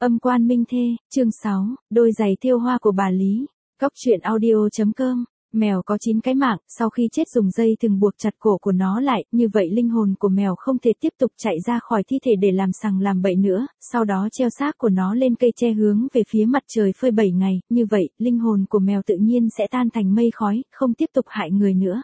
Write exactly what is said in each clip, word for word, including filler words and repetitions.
Âm quan minh thê, chương sáu, đôi giày thêu hoa của bà Lý. Cóc truyện audio chấm com. Mèo có chín cái mạng, sau khi chết dùng dây thừng buộc chặt cổ của nó lại, như vậy linh hồn của mèo không thể tiếp tục chạy ra khỏi thi thể để làm sằng làm bậy nữa, sau đó treo xác của nó lên cây tre hướng về phía mặt trời phơi bảy ngày, như vậy, linh hồn của mèo tự nhiên sẽ tan thành mây khói, không tiếp tục hại người nữa.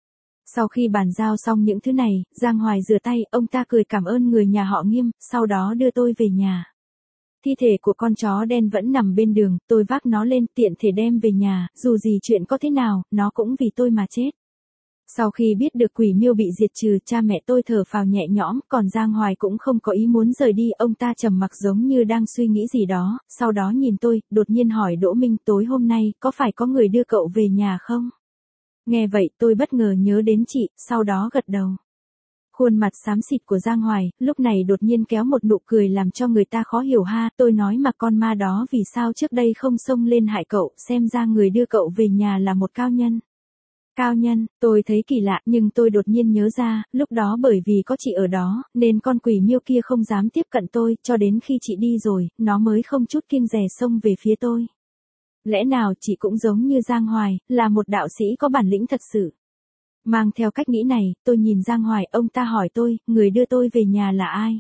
Sau khi bàn giao xong những thứ này, Giang Hoài rửa tay, ông ta cười cảm ơn người nhà họ Nghiêm, sau đó đưa tôi về nhà. Thi thể của con chó đen vẫn nằm bên đường, tôi vác nó lên tiện thể đem về nhà, dù gì chuyện có thế nào, nó cũng vì tôi mà chết. Sau khi biết được quỷ miêu bị diệt trừ, cha mẹ tôi thở phào nhẹ nhõm, còn Giang Hoài cũng không có ý muốn rời đi, ông ta trầm mặc giống như đang suy nghĩ gì đó, sau đó nhìn tôi, đột nhiên hỏi Đỗ Minh, tối hôm nay, có phải có người đưa cậu về nhà không? Nghe vậy, tôi bất ngờ nhớ đến chị, sau đó gật đầu. Khuôn mặt xám xịt của Giang Hoài, lúc này đột nhiên kéo một nụ cười làm cho người ta khó hiểu ha, tôi nói mà con ma đó vì sao trước đây không xông lên hại cậu, xem ra người đưa cậu về nhà là một cao nhân. Cao nhân, tôi thấy kỳ lạ, nhưng tôi đột nhiên nhớ ra, lúc đó bởi vì có chị ở đó, nên con quỷ miêu kia không dám tiếp cận tôi, cho đến khi chị đi rồi, nó mới không chút kiêng dè xông về phía tôi. Lẽ nào chị cũng giống như Giang Hoài, là một đạo sĩ có bản lĩnh thật sự. Mang theo cách nghĩ này, tôi nhìn Giang Hoài, ông ta hỏi tôi, người đưa tôi về nhà là ai?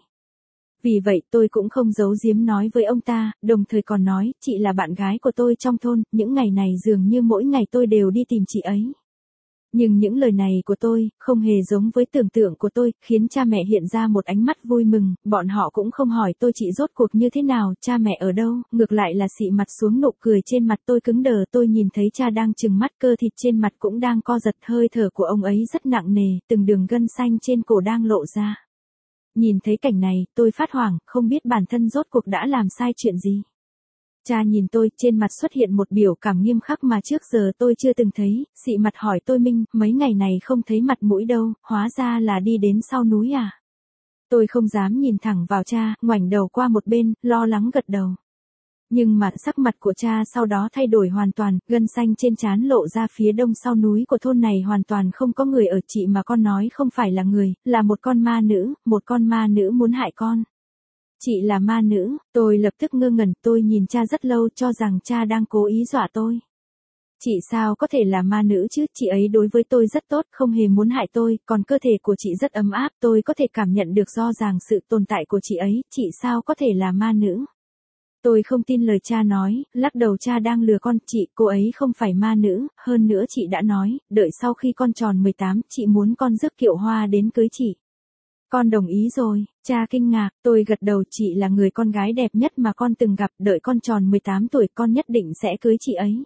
Vì vậy tôi cũng không giấu giếm nói với ông ta, đồng thời còn nói, chị là bạn gái của tôi trong thôn, những ngày này dường như mỗi ngày tôi đều đi tìm chị ấy. Nhưng những lời này của tôi, không hề giống với tưởng tượng của tôi, khiến cha mẹ hiện ra một ánh mắt vui mừng, bọn họ cũng không hỏi tôi chị rốt cuộc như thế nào, cha mẹ ở đâu, ngược lại là xị mặt xuống, nụ cười trên mặt tôi cứng đờ, tôi nhìn thấy cha đang trừng mắt, cơ thịt trên mặt cũng đang co giật, hơi thở của ông ấy rất nặng nề, từng đường gân xanh trên cổ đang lộ ra. Nhìn thấy cảnh này, tôi phát hoảng, không biết bản thân rốt cuộc đã làm sai chuyện gì. Cha nhìn tôi, trên mặt xuất hiện một biểu cảm nghiêm khắc mà trước giờ tôi chưa từng thấy, xị mặt hỏi tôi, Minh, mấy ngày này không thấy mặt mũi đâu, hóa ra là đi đến sau núi à? Tôi không dám nhìn thẳng vào cha, ngoảnh đầu qua một bên, lo lắng gật đầu. Nhưng mà sắc mặt của cha sau đó thay đổi hoàn toàn, gân xanh trên trán lộ ra, phía đông sau núi của thôn này hoàn toàn không có người ở, chị mà con nói không phải là người, là một con ma nữ, một con ma nữ muốn hại con. Chị là ma nữ, tôi lập tức ngơ ngẩn, tôi nhìn cha rất lâu cho rằng cha đang cố ý dọa tôi. Chị sao có thể là ma nữ chứ, chị ấy đối với tôi rất tốt, không hề muốn hại tôi, còn cơ thể của chị rất ấm áp, tôi có thể cảm nhận được rõ ràng sự tồn tại của chị ấy, chị sao có thể là ma nữ. Tôi không tin lời cha nói, lắc đầu, cha đang lừa con, chị, cô ấy không phải ma nữ, hơn nữa chị đã nói, đợi sau khi con tròn mười tám, chị muốn con rước kiệu hoa đến cưới chị. Con đồng ý rồi, cha kinh ngạc, tôi gật đầu, chị là người con gái đẹp nhất mà con từng gặp, đợi con tròn mười tám tuổi con nhất định sẽ cưới chị ấy.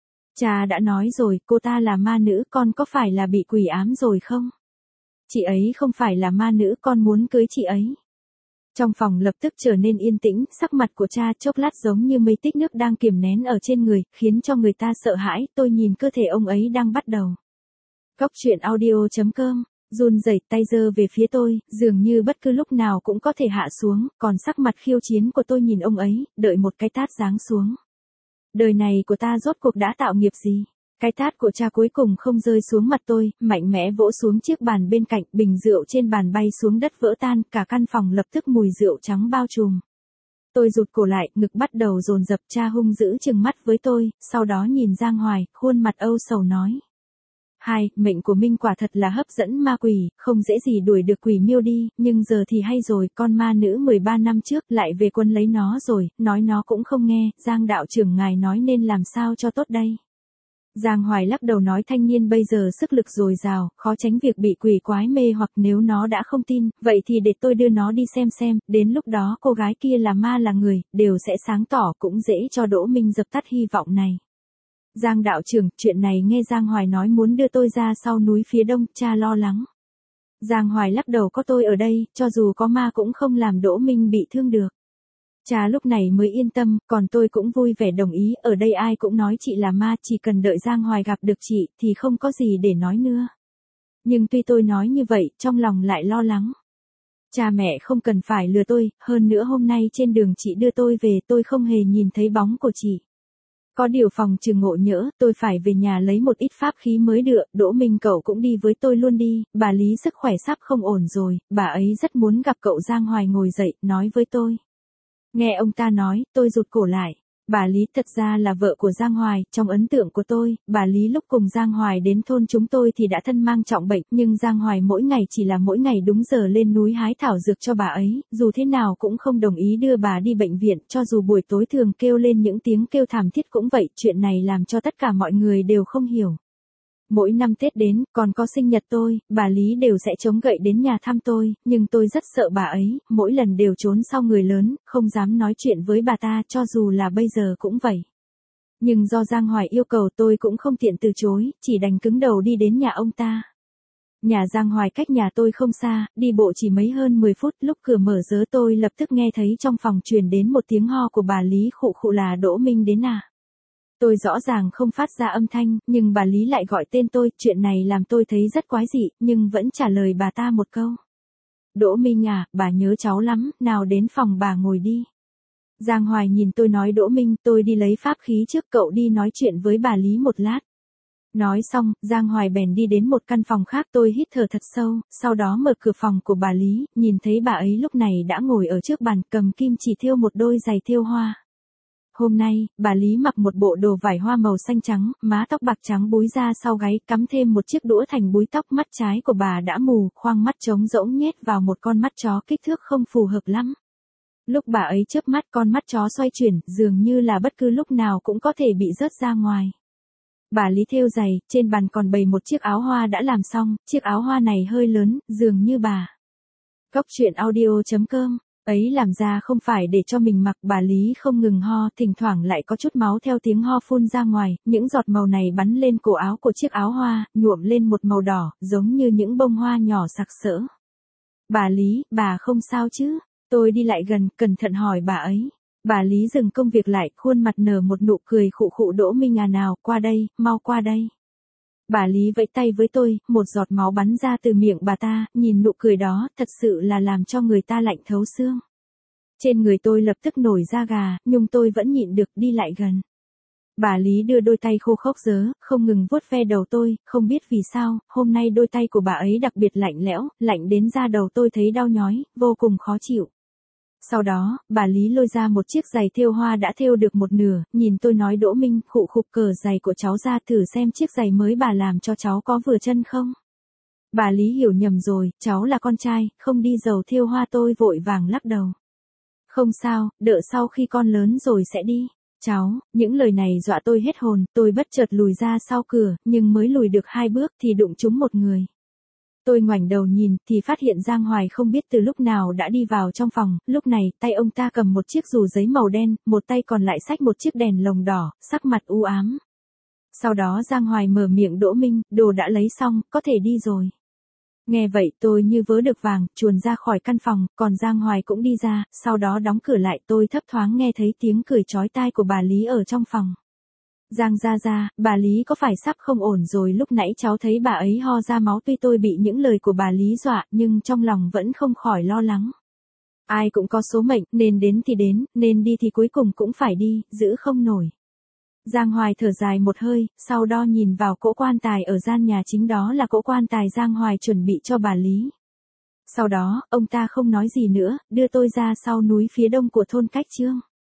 Cha đã nói rồi, cô ta là ma nữ, con có phải là bị quỷ ám rồi không? Chị ấy không phải là ma nữ, con muốn cưới chị ấy. Trong phòng lập tức trở nên yên tĩnh, sắc mặt của cha chốc lát giống như mây tích nước đang kiềm nén ở trên người, khiến cho người ta sợ hãi, tôi nhìn cơ thể ông ấy đang bắt đầu. Cóc truyện audio chấm com. Run rẩy, tay giơ về phía tôi, dường như bất cứ lúc nào cũng có thể hạ xuống, còn sắc mặt khiêu chiến của tôi nhìn ông ấy, đợi một cái tát giáng xuống. Đời này của ta rốt cuộc đã tạo nghiệp gì? Cái tát của cha cuối cùng không rơi xuống mặt tôi, mạnh mẽ vỗ xuống chiếc bàn bên cạnh, bình rượu trên bàn bay xuống đất vỡ tan, cả căn phòng lập tức mùi rượu trắng bao trùm. Tôi rụt cổ lại, ngực bắt đầu dồn dập, cha hung dữ trừng mắt với tôi, sau đó nhìn Giang Hoài, khuôn mặt âu sầu nói. Hai, mệnh của Minh quả thật là hấp dẫn ma quỷ, không dễ gì đuổi được quỷ miêu đi, nhưng giờ thì hay rồi, con ma nữ mười ba năm trước lại về quân lấy nó rồi, nói nó cũng không nghe, Giang đạo trưởng ngài nói nên làm sao cho tốt đây. Giang Hoài lắc đầu nói, thanh niên bây giờ sức lực dồi dào, khó tránh việc bị quỷ quái mê hoặc, nếu nó đã không tin, vậy thì để tôi đưa nó đi xem xem, đến lúc đó cô gái kia là ma là người, đều sẽ sáng tỏ, cũng dễ cho Đỗ Minh dập tắt hy vọng này. Giang đạo trưởng, chuyện này nghe Giang Hoài nói muốn đưa tôi ra sau núi phía đông, cha lo lắng. Giang Hoài lắc đầu, có tôi ở đây, cho dù có ma cũng không làm Đỗ Minh bị thương được. Cha lúc này mới yên tâm, còn tôi cũng vui vẻ đồng ý, ở đây ai cũng nói chị là ma, chỉ cần đợi Giang Hoài gặp được chị, thì không có gì để nói nữa. Nhưng tuy tôi nói như vậy, trong lòng lại lo lắng. Cha mẹ không cần phải lừa tôi, hơn nữa hôm nay trên đường chị đưa tôi về, tôi không hề nhìn thấy bóng của chị. Có điều phòng trừ ngộ nhỡ, tôi phải về nhà lấy một ít pháp khí mới được, Đỗ Minh cậu cũng đi với tôi luôn đi, bà Lý sức khỏe sắp không ổn rồi, bà ấy rất muốn gặp cậu. Giang Hoài ngồi dậy, nói với tôi. Nghe ông ta nói, tôi rụt cổ lại. Bà Lý thật ra là vợ của Giang Hoài, trong ấn tượng của tôi, bà Lý lúc cùng Giang Hoài đến thôn chúng tôi thì đã thân mang trọng bệnh, nhưng Giang Hoài mỗi ngày chỉ là mỗi ngày đúng giờ lên núi hái thảo dược cho bà ấy, dù thế nào cũng không đồng ý đưa bà đi bệnh viện, cho dù buổi tối thường kêu lên những tiếng kêu thảm thiết cũng vậy, chuyện này làm cho tất cả mọi người đều không hiểu. Mỗi năm Tết đến, còn có sinh nhật tôi, bà Lý đều sẽ chống gậy đến nhà thăm tôi, nhưng tôi rất sợ bà ấy, mỗi lần đều trốn sau người lớn, không dám nói chuyện với bà ta cho dù là bây giờ cũng vậy. Nhưng do Giang Hoài yêu cầu tôi cũng không tiện từ chối, chỉ đành cứng đầu đi đến nhà ông ta. Nhà Giang Hoài cách nhà tôi không xa, đi bộ chỉ mấy hơn mười phút, lúc cửa mở rớ tôi lập tức nghe thấy trong phòng truyền đến một tiếng ho của bà Lý khụ khụ là Đỗ Minh đến à. Tôi rõ ràng không phát ra âm thanh, nhưng bà Lý lại gọi tên tôi, chuyện này làm tôi thấy rất quái dị, nhưng vẫn trả lời bà ta một câu. Đỗ Minh à, bà nhớ cháu lắm, nào đến phòng bà ngồi đi. Giang Hoài nhìn tôi nói Đỗ Minh, tôi đi lấy pháp khí trước, cậu đi nói chuyện với bà Lý một lát. Nói xong, Giang Hoài bèn đi đến một căn phòng khác, tôi hít thở thật sâu, sau đó mở cửa phòng của bà Lý, nhìn thấy bà ấy lúc này đã ngồi ở trước bàn cầm kim chỉ thêu một đôi giày thêu hoa. Hôm nay, bà Lý mặc một bộ đồ vải hoa màu xanh trắng, má tóc bạc trắng búi ra sau gáy, cắm thêm một chiếc đũa thành búi tóc, mắt trái của bà đã mù, khoang mắt trống rỗng nhét vào một con mắt chó kích thước không phù hợp lắm. Lúc bà ấy chớp mắt con mắt chó xoay chuyển, dường như là bất cứ lúc nào cũng có thể bị rớt ra ngoài. Bà Lý thêu giày, trên bàn còn bày một chiếc áo hoa đã làm xong, chiếc áo hoa này hơi lớn, dường như bà. Cóc truyện audio chấm com ấy làm ra không phải để cho mình mặc, bà Lý không ngừng ho, thỉnh thoảng lại có chút máu theo tiếng ho phun ra ngoài, những giọt màu này bắn lên cổ áo của chiếc áo hoa, nhuộm lên một màu đỏ, giống như những bông hoa nhỏ sặc sỡ. Bà Lý, bà không sao chứ? Tôi đi lại gần, cẩn thận hỏi bà ấy. Bà Lý dừng công việc lại, khuôn mặt nở một nụ cười khụ khụ. Đỗ Minh à, nào, qua đây, mau qua đây. Bà Lý vẫy tay với tôi, một giọt máu bắn ra từ miệng bà ta, nhìn nụ cười đó, thật sự là làm cho người ta lạnh thấu xương. Trên người tôi lập tức nổi da gà, nhưng tôi vẫn nhịn được đi lại gần. Bà Lý đưa đôi tay khô khốc rớ, không ngừng vuốt ve đầu tôi, không biết vì sao, hôm nay đôi tay của bà ấy đặc biệt lạnh lẽo, lạnh đến da đầu tôi thấy đau nhói, vô cùng khó chịu. Sau đó, bà Lý lôi ra một chiếc giày thêu hoa đã thêu được một nửa, nhìn tôi nói Đỗ Minh, khụ khục cởi giày của cháu ra thử xem chiếc giày mới bà làm cho cháu có vừa chân không. Bà Lý hiểu nhầm rồi, cháu là con trai, không đi giàu thêu hoa. Tôi vội vàng lắc đầu. Không sao, đợi sau khi con lớn rồi sẽ đi. Cháu, những lời này dọa tôi hết hồn, tôi bất chợt lùi ra sau cửa, nhưng mới lùi được hai bước thì đụng trúng một người. Tôi ngoảnh đầu nhìn, thì phát hiện Giang Hoài không biết từ lúc nào đã đi vào trong phòng, lúc này, tay ông ta cầm một chiếc dù giấy màu đen, một tay còn lại xách một chiếc đèn lồng đỏ, sắc mặt u ám. Sau đó Giang Hoài mở miệng, Đỗ Minh, đồ đã lấy xong, có thể đi rồi. Nghe vậy tôi như vớ được vàng, chuồn ra khỏi căn phòng, còn Giang Hoài cũng đi ra, sau đó đóng cửa lại. Tôi thấp thoáng nghe thấy tiếng cười chói tai của bà Lý ở trong phòng. Giang gia gia, bà Lý có phải sắp không ổn rồi? Lúc nãy cháu thấy bà ấy ho ra máu, tuy tôi bị những lời của bà Lý dọa, nhưng trong lòng vẫn không khỏi lo lắng. Ai cũng có số mệnh, nên đến thì đến, nên đi thì cuối cùng cũng phải đi, giữ không nổi. Giang Hoài thở dài một hơi, sau đó nhìn vào cỗ quan tài ở gian nhà chính, đó là cỗ quan tài Giang Hoài chuẩn bị cho bà Lý. Sau đó, ông ta không nói gì nữa, đưa tôi ra sau núi phía đông của thôn Cách Trương.